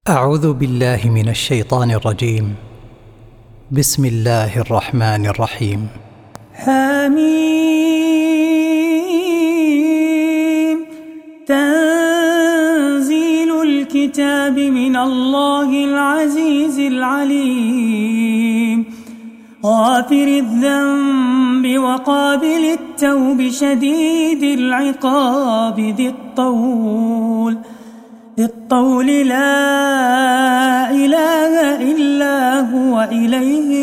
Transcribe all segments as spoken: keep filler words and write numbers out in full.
أعوذ بالله من الشيطان الرجيم. بسم الله الرحمن الرحيم. حميم. تنزيل الكتاب من الله العزيز العليم، غافر الذنب وقابل التوب شديد العقاب ذي الطول ذي الطول لا إله إلا هو إليه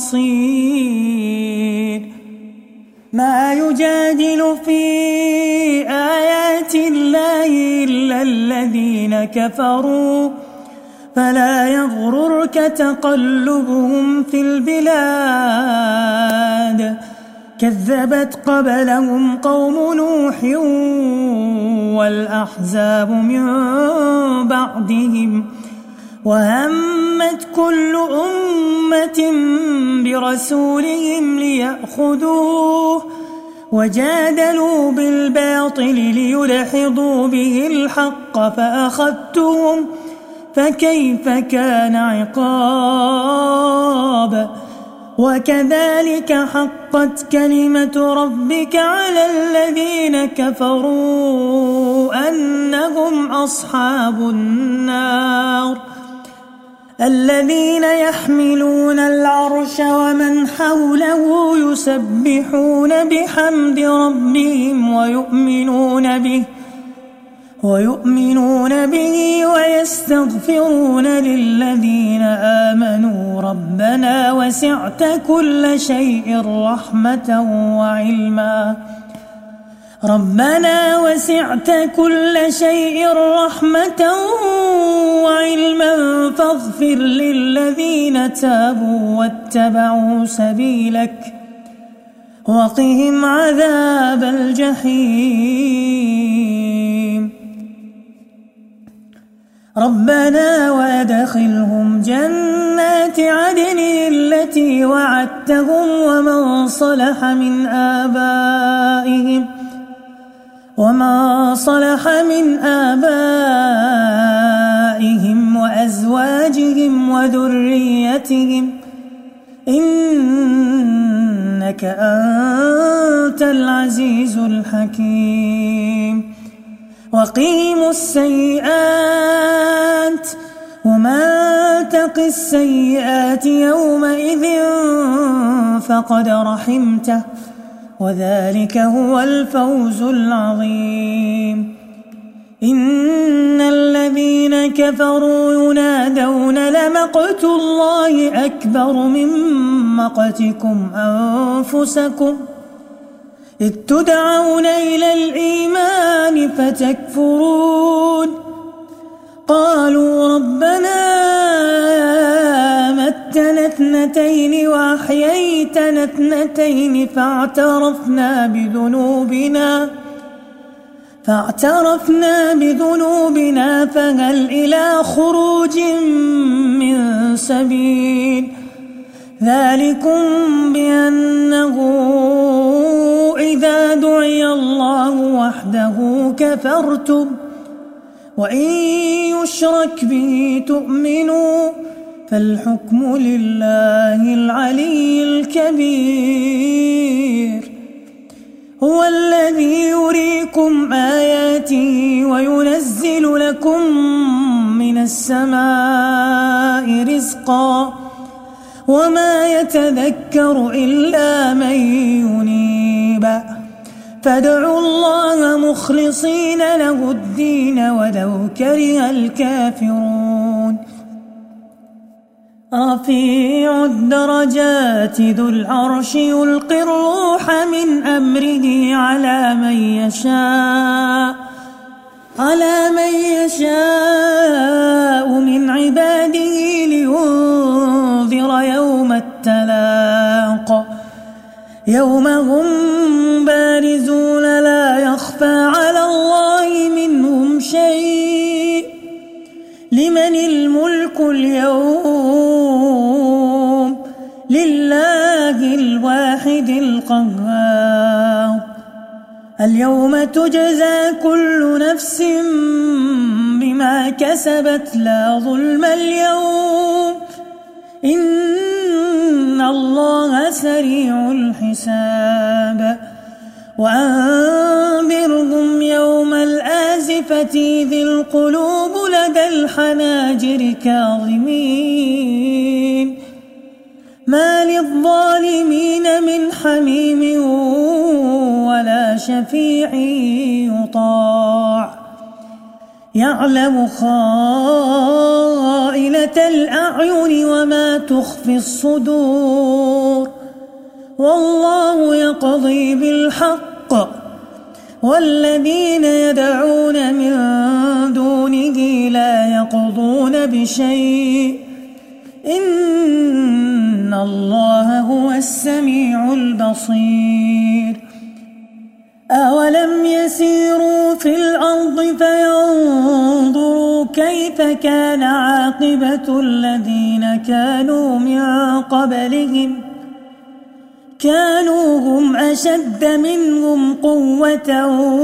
المصير. ما يجادل في آيات الله إلا الذين كفروا، فلا يغررك تقلبهم في البلاد. كذبت قبلهم قوم نوح والأحزاب من بعدهم، وهمت كل أمة برسولهم ليأخذوه، وجادلوا بالباطل ليدحضوا به الحق فأخذتهم فكيف كان عقاب. وكذلك حقت كلمة ربك على الذين كفروا أنهم أصحاب النار. الذين يحملون العرش ومن حوله يسبحون بحمد ربهم ويؤمنون به ويؤمنون به ويستغفرون للذين آمنوا ربنا وسعت كل شيء رحمة وعلما ربنا وسعت كل شيء رحمة وعلما فاغفر للذين تابوا واتبعوا سبيلك وقهم عذاب الجحيم. ربنا وأدخلهم جنات عدن التي وعدتهم ومن صلح من آبائهم وما صلح من آبائهم وأزواجهم وذريتهم إنك أنت العزيز الحكيم. وقيموا السيئات ومن تق السيئات يومئذ فقد رحمته وذلك هو الفوز العظيم. إن الذين كفروا ينادون لمقت الله أكبر من مقتكم أنفسكم إذ تدعون إلى الإيمان فتكفرون. قالوا ربنا أمتنا اثنتين وأحييتنا اثنتين فاعترفنا بذنوبنا فاعترفنا بذنوبنا فهل إلى خروج من سبيل. ذلكم بأنه إذا دعي الله وحده كفرتم وإن يشرك به تؤمنوا فالحكم لله العلي الكبير. هو الذي يريكم آياته وينزل لكم من السماء رزقا وما يتذكر إلا من ينيب. فادعوا الله مخلصين له الدين ولو كره الكافرون. رفيع الدرجات ذو العرش يلقي الروح من أمره على من يشاء على من يشاء من عباده لينذر يوم التلاق يوم هم بارزون لا يخفى على الله منهم شيء. لمن الملك اليوم؟ لله الواحد القهار. اليوم تجزى كل نفس بما كسبت لا ظلم اليوم إن الله سريع الحساب وأنذرهم يوم الآزفة إذ القلوب لدى الحناجر كاظمين ما للظالمين من حميم ولا شفيع يطاع يعلم خائنة الأعين وما تخفي الصدور والله يقضي بالحق والذين يدعون من دونه لا يقضون بشيء إن الله هو السميع البصير أولم يسيروا في الأرض فينظروا كيف كان عاقبة الذين كانوا من قبلهم كانوا هم أشد منهم قوة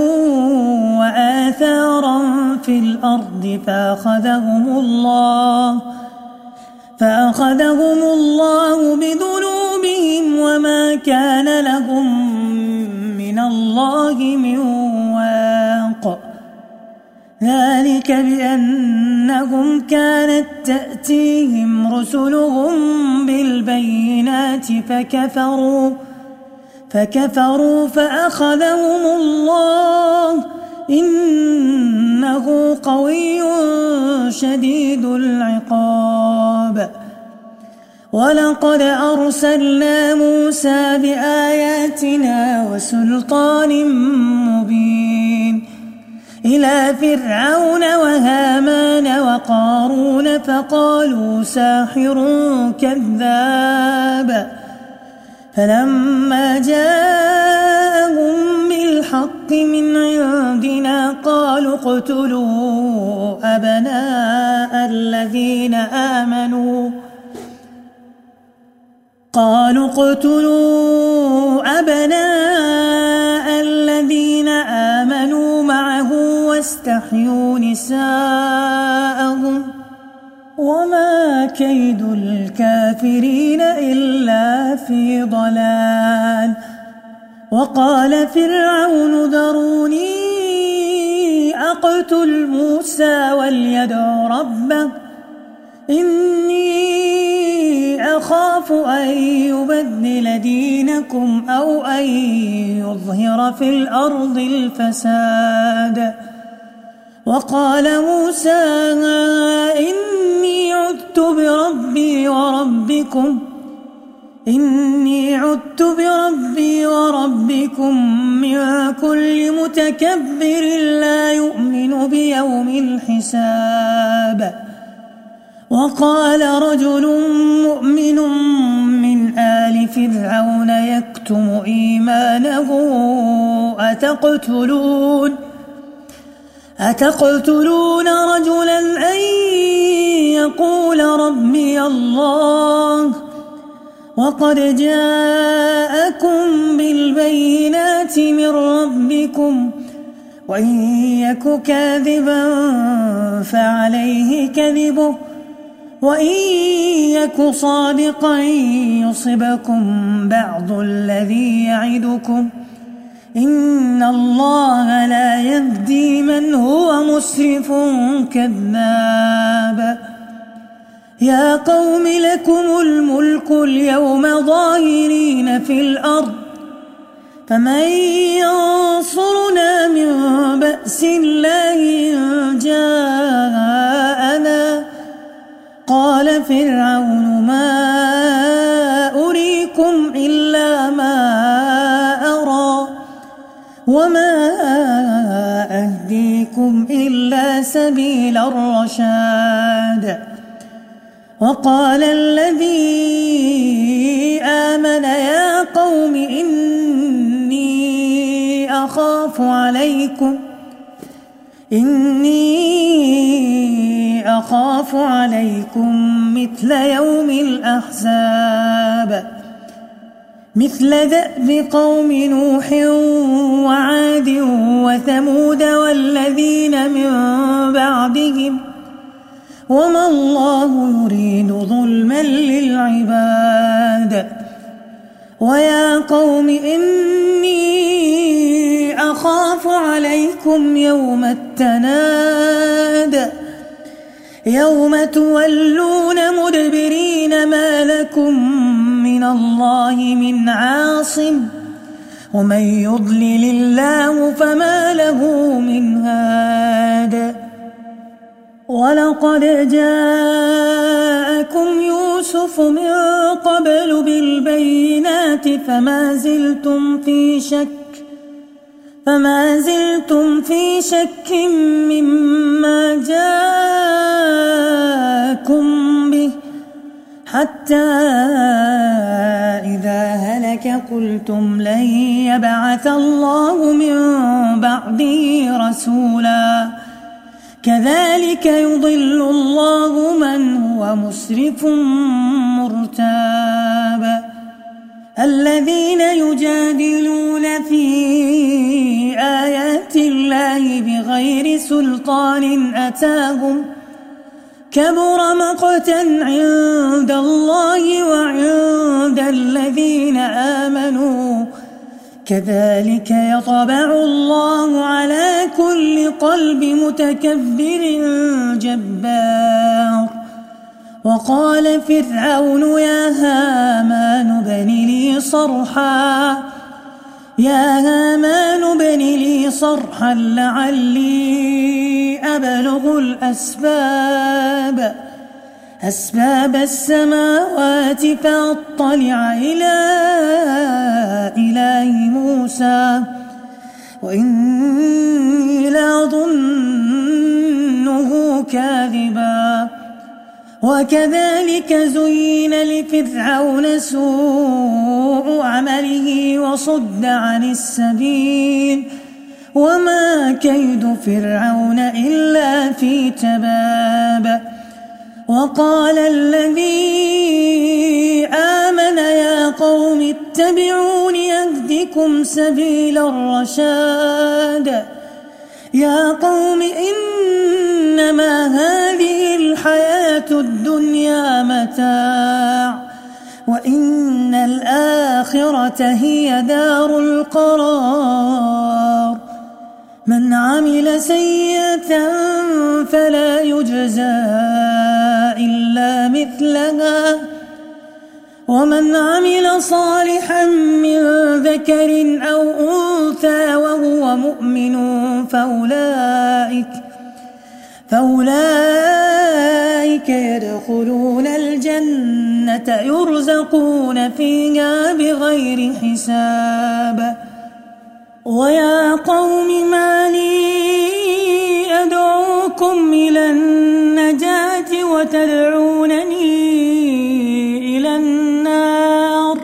وآثارا في الأرض فأخذهم الله فأخذهم الله بذنوبهم وما كان لهم من الله من واق ذلك بأنهم كانت تأتيهم رسلهم بالبينات فكفروا فكفروا فأخذهم الله إنه قوي شديد العقاب ولقد أرسلنا موسى بآياتنا وسلطان مبين إلى فرعون وهامان وقارون فقالوا ساحر كذاب فلما جاءهم بالحق من عندنا قالوا اقتلوا أبناء الذين آمنوا قالوا اقتلوا أبناء الذين آمنوا معه واستحيوا نساءهم وما كيد الكافرين إلا في ضلال وقال فرعون ذروني أقتل موسى وليدع ربه إني أخاف أن يبدل دينكم أو أن يظهر في الأرض الفساد وقال موسى إني عدت بربي وربكم إني عدت بربي وربكم من كل متكبر لا يؤمن بيوم الحساب وقال رجل مؤمن من آل فرعون يكتم إيمانه أتقتلون أتقتلون رجلا أن يقول ربي الله وقد جاءكم بالبينات من ربكم وإن يك كاذبا فعليه كذبه وإن يك صادقا يصبكم بعض الذي يعدكم إن الله لا يهدي من هو مسرف كذاب يا قوم لكم الملك اليوم ظاهرين في الأرض فمن ينصرنا من بأس الله إن جاءنا قال فرعون ما أريكم إلا ما أرى وما أهديكم إلا سبيل الرشاد وقال الذي آمن يا قوم إني أخاف عليكم إني أخاف عليكم مثل يوم الأحزاب مثل دأب قوم نوح وعاد وثمود والذين من بعدهم وما الله يريد ظلما للعباد ويا قوم إني أخاف عليكم يوم التناد يوم تولون مدبرين ما لكم من الله من عاصم ومن يضلل الله فما له من هاد ولقد جاءكم يوسف من قبل بالبينات فما زلتم في شك فما زلتم في شك مما جاءكم به حتى إذا هلك قلتم لن يبعث الله من بعده رسولا كذلك يضل الله من هو مسرف مرتاب الذين يجادلون في آيات الله بغير سلطان أتاهم كبر مقتا عند الله وعند الذين آمنوا كذلك يطبع الله على كل قلب متكبر جبار وقال فرعون يا هامان ابن لي صرحا يا هامان ابن لي صرحا لعلي أبلغ الأسباب أسباب السماوات فأطلع إلى إله موسى وإني لأظنه كاذبا وكذلك زين لفرعون سوء عمله وصد عن السبيل وما كيد فرعون إلا في تباب وقال الذي آمن يا قوم اتبعوني أهدكم سبيل الرشاد يا قوم إنما هذه الحياة الدنيا متاع وإن الآخرة هي دار القرار من عمل سيئة فلا يجزى إلا مثلها ومن عمل صالحا من ذكر أو أنثى وهو مؤمن فأولئك فأولئك يدخلون الجنة يرزقون فيها بغير حساب ويا قوم ما لي أدعوكم إلى النجاة وتدعونني إلى النار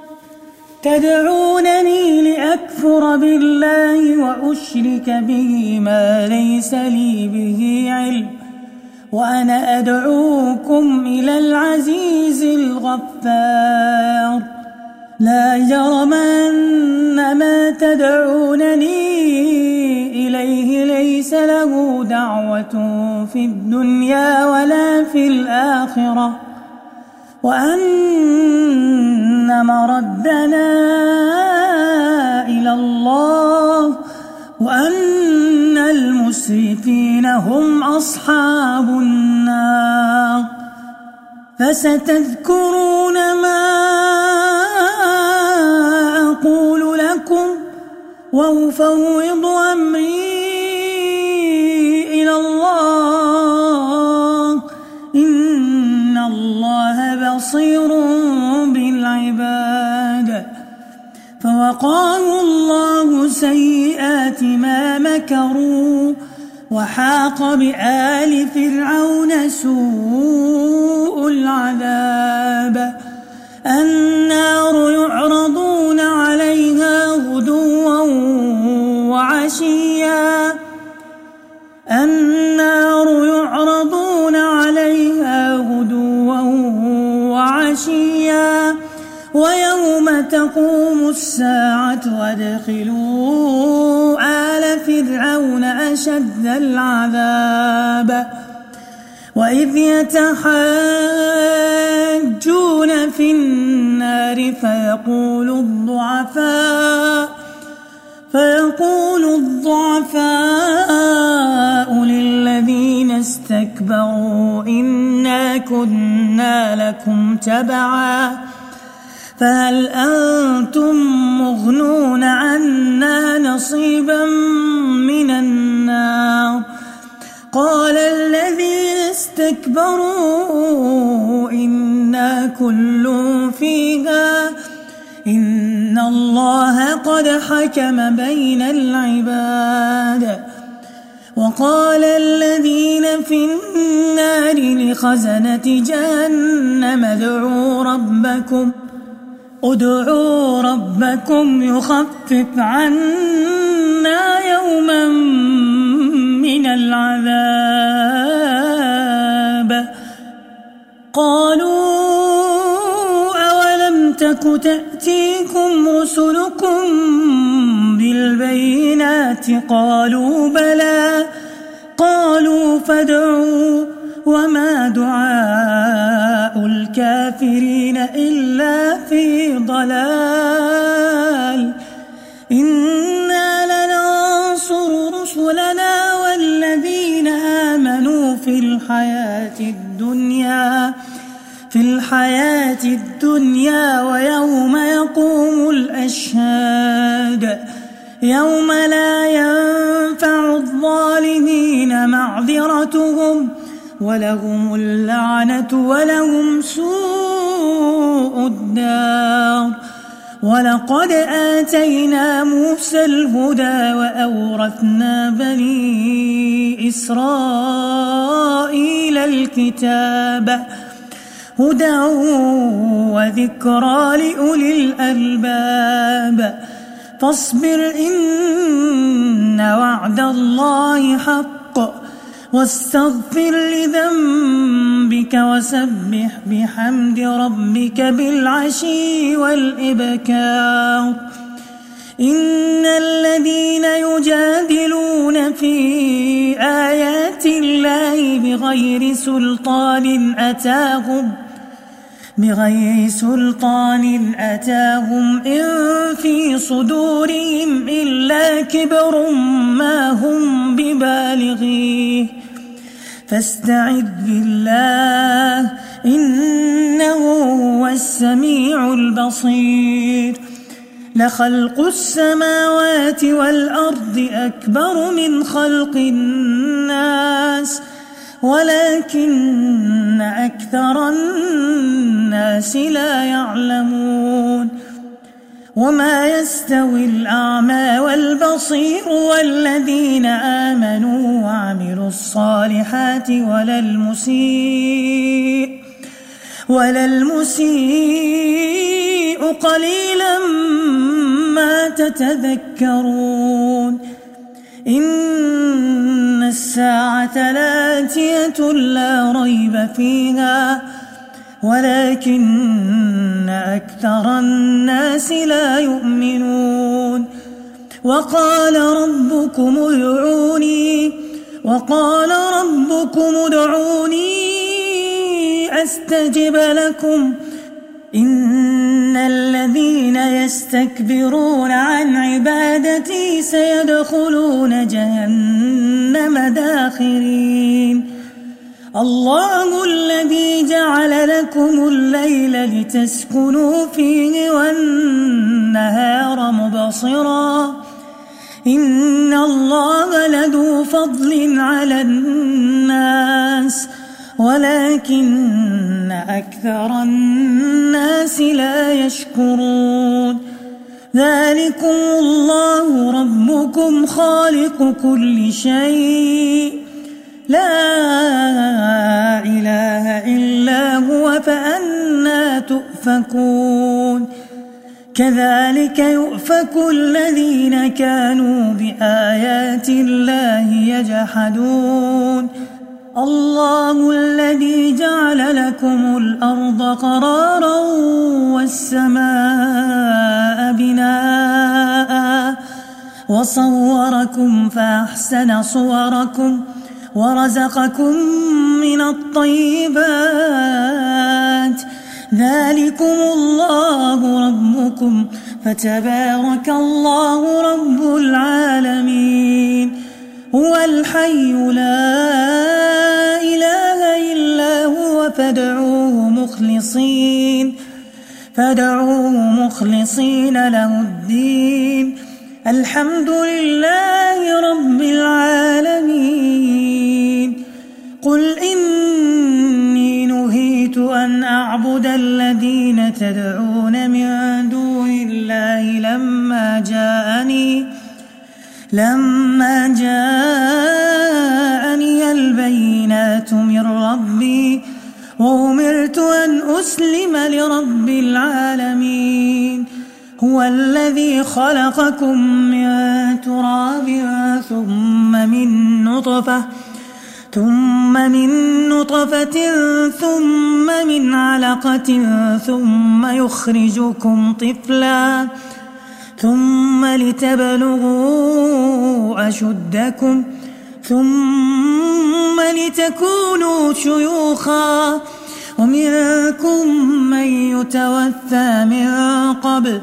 تدعونني لأكفر بالله وأشرك به ما ليس لي به علم وأنا أدعوكم إلى العزيز الغفار لا جرم أن ما تدعونني إليه ليس له دعوة في الدنيا ولا في الآخرة وأن مردنا إلى الله وأن المسرفين هم أصحاب النار فستذكرون ما أقول لكم وأفوض أمري إلى الله إن الله بصير بالعباد فوقاه الله سيئات ما مكروا وحاق بآل فرعون سوء العذاب النار يعرضون عليها غدوا وعشيا النار يعرضون عليها غدوا وعشيا ويوم تقوم الساعة وادخلوا آل فرعون أشد العذاب وإذ يتحاجون في النار فيقول الضعفاء فيقول الضعفاء للذين استكبروا إنا كنا لكم تبعا فهل أنتم مغنون عنا نصيبا من النار قال الذين استكبروا إنا كل فيها إن الله قد حكم بين العباد وقال الذين في النار لخزنة جهنم ادعوا ربكم ادعوا ربكم يخفف عنا يوما من العذاب قالوا أولم تك تأتيكم رسلكم بالبينات قالوا بلى قالوا فادعوا وما دعاء الكافرين إلا في ضلال إنا لننصر رسلنا والذين آمنوا في الحياة الدنيا في الحياة الدنيا ويوم يقوم الأشهاد يوم لا ينفع الظالمين معذرتهم ولهم اللعنة ولهم سوء الدار ولقد آتينا موسى الهدى وأورثنا بني إسرائيل الكتاب هدى وذكرى لأولي الألباب فاصبر إن وعد الله حق واستغفر لذنبك وسبح بحمد ربك بالعشي والإبكار إن الذين يجادلون في آيات الله بغير سلطان أتاهم بغير سلطان أتاهم إن في صدورهم إلا كبر ما هم ببالغيه فاستعذ بالله إنه هو السميع البصير لخلق السماوات والأرض أكبر من خلق الناس ولكن أكثر الناس لا يعلمون وما يستوي الأعمى والبصير والذين آمنوا وعملوا الصالحات ولا المسيء ولا المسيء قليلا ما تتذكرون إن الساعة لآتية لا ريب فيها ولكن أكثر الناس لا يؤمنون وقال ربكم ادعوني وقال ربكم ادعوني أستجب لكم إن الذين يستكبرون عن عبادتي سيدخلون جهنم داخرين الله الذي جعل لكم الليل لتسكنوا فيه والنهار مبصرا إن الله لذو فضل على الناس ولكن أكثر الناس لا يشكرون ذلكم الله ربكم خالق كل شيء لا إله إلا هو فأنى تؤفكون كذلك يؤفك الذين كانوا بآيات الله يجحدون الله الذي جعل لكم الأرض قرارا والسماء وصوركم فأحسن صوركم ورزقكم من الطيبات ذلكم الله ربكم فتبارك الله رب العالمين هو الحي لا إله إلا هو فادعوه مخلصين فادعوه مخلصين له الدين الحمد لله رب العالمين قل إني نهيت أن أعبد الذين تدعون من دون الله لما جاءني لما جاءني البينات من ربي وأمرت أن أسلم لرب العالمين هو الذي خلقكم من تراب ثم من نطفة ثم من نطفة ثم من علقة ثم يخرجكم طفلا ثم لتبلغوا أشدكم ثم لتكونوا شيوخا ومنكم من يتوفى من قبل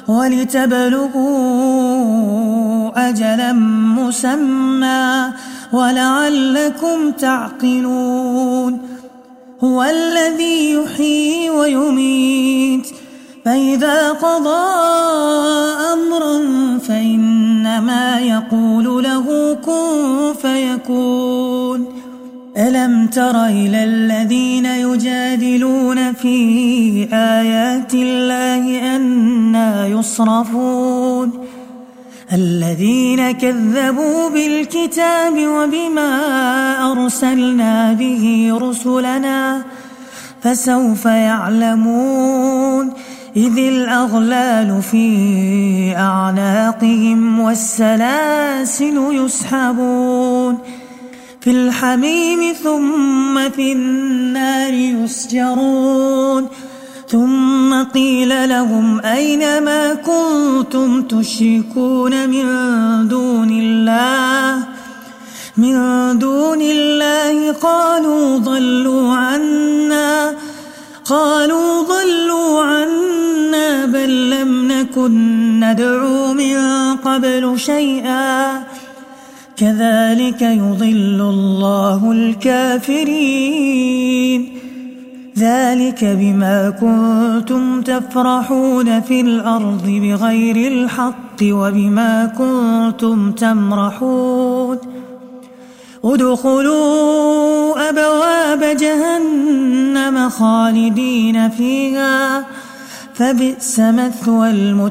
ولتبلغوا أجلا مسمى ولعلكم تعقلون هو الذي يحيي ويميت فإذا قضى أمرا فإنما يقول له كن فيكون ألم تر إلى الذين يجادلون في آيات الله أنى يصرفون الذين كذبوا بالكتاب وبما أرسلنا به رسلنا فسوف يعلمون إذ الأغلال في أعناقهم والسلاسل يسحبون في الحميم ثم في النار يسجرون ثم قيل لهم أين ما كنتم تشركون من دون الله من دون الله قالوا ضلوا عنا قالوا ضلوا عنا بل لم نكن ندعو من قبل شيئا كذلك يضل الله الكافرين ذلك بما كنتم تفرحون في الأرض بغير الحق وبما كنتم تمرحون ادخلوا أبواب جهنم خالدين فيها فبئس مثوى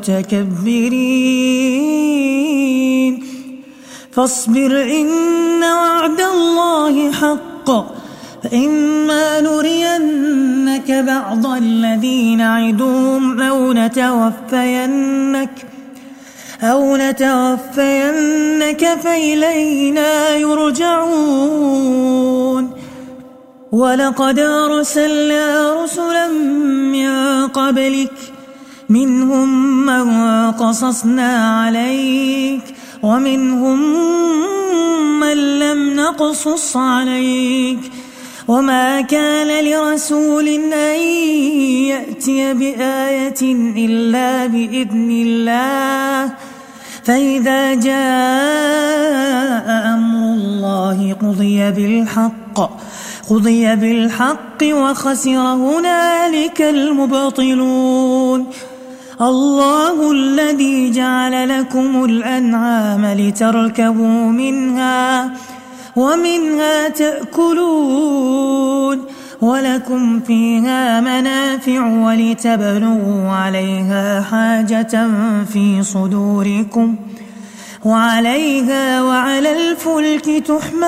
المتكبرين فاصبر إن وعد الله حق فإما نرينك بعض الذي نعدهم أو نتوفينك أو نتوفينك فإلينا يرجعون ولقد أرسلنا رسلا من قبلك منهم من قصصنا عليك ومنهم من لم نقصص عليك وما كان لرسول أن يأتي بآية إلا بإذن الله فإذا جاء أمر الله قضي بالحق قضي بالحق وخسر هنالك المبطلون الله الذي جعل لكم الأنعام لتركبوا منها ومنها تأكلون ولكم فيها منافع ولتبلغوا عليها حاجة في صدوركم وعليها وعلى الفلك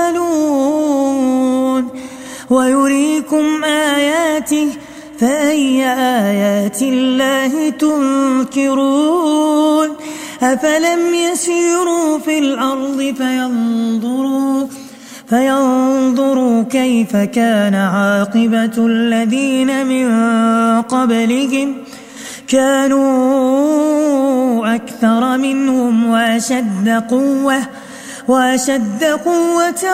تحملون ويريكم آياته فأي آيات الله تنكرون أفلم يسيروا في الأرض فينظروا فينظروا كيف كان عاقبة الذين من قبلهم كانوا أكثر منهم وأشد قوة وأشد قوة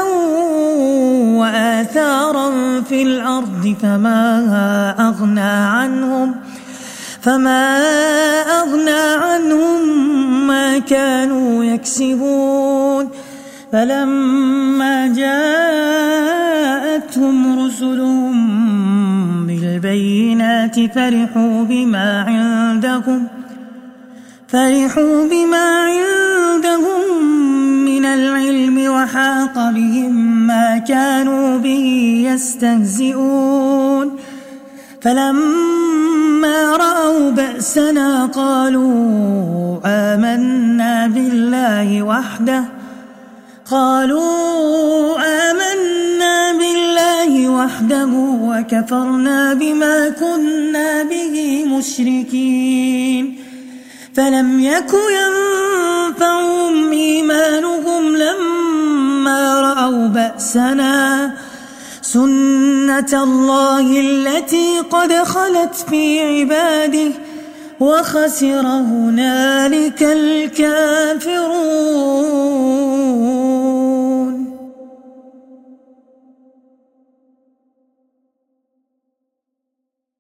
وآثارا في الأرض فما أغنى عنهم فما أغنى عنهم ما كانوا يكسبون فلما جاءتهم رسلهم بالبينات فرحوا بما عندهم فرحوا بما عندهم من العلم وحاق بهم ما كانوا به يستهزئون فلما رأوا بأسنا قالوا آمنا بالله وحده قالوا آمنا بالله وحده وكفرنا بما كنا به مشركين فلم يك ينفعهم إيمانهم لما رأوا بأسنا سنة الله التي قد خلت في عباده وخسر هنالك الكافرون.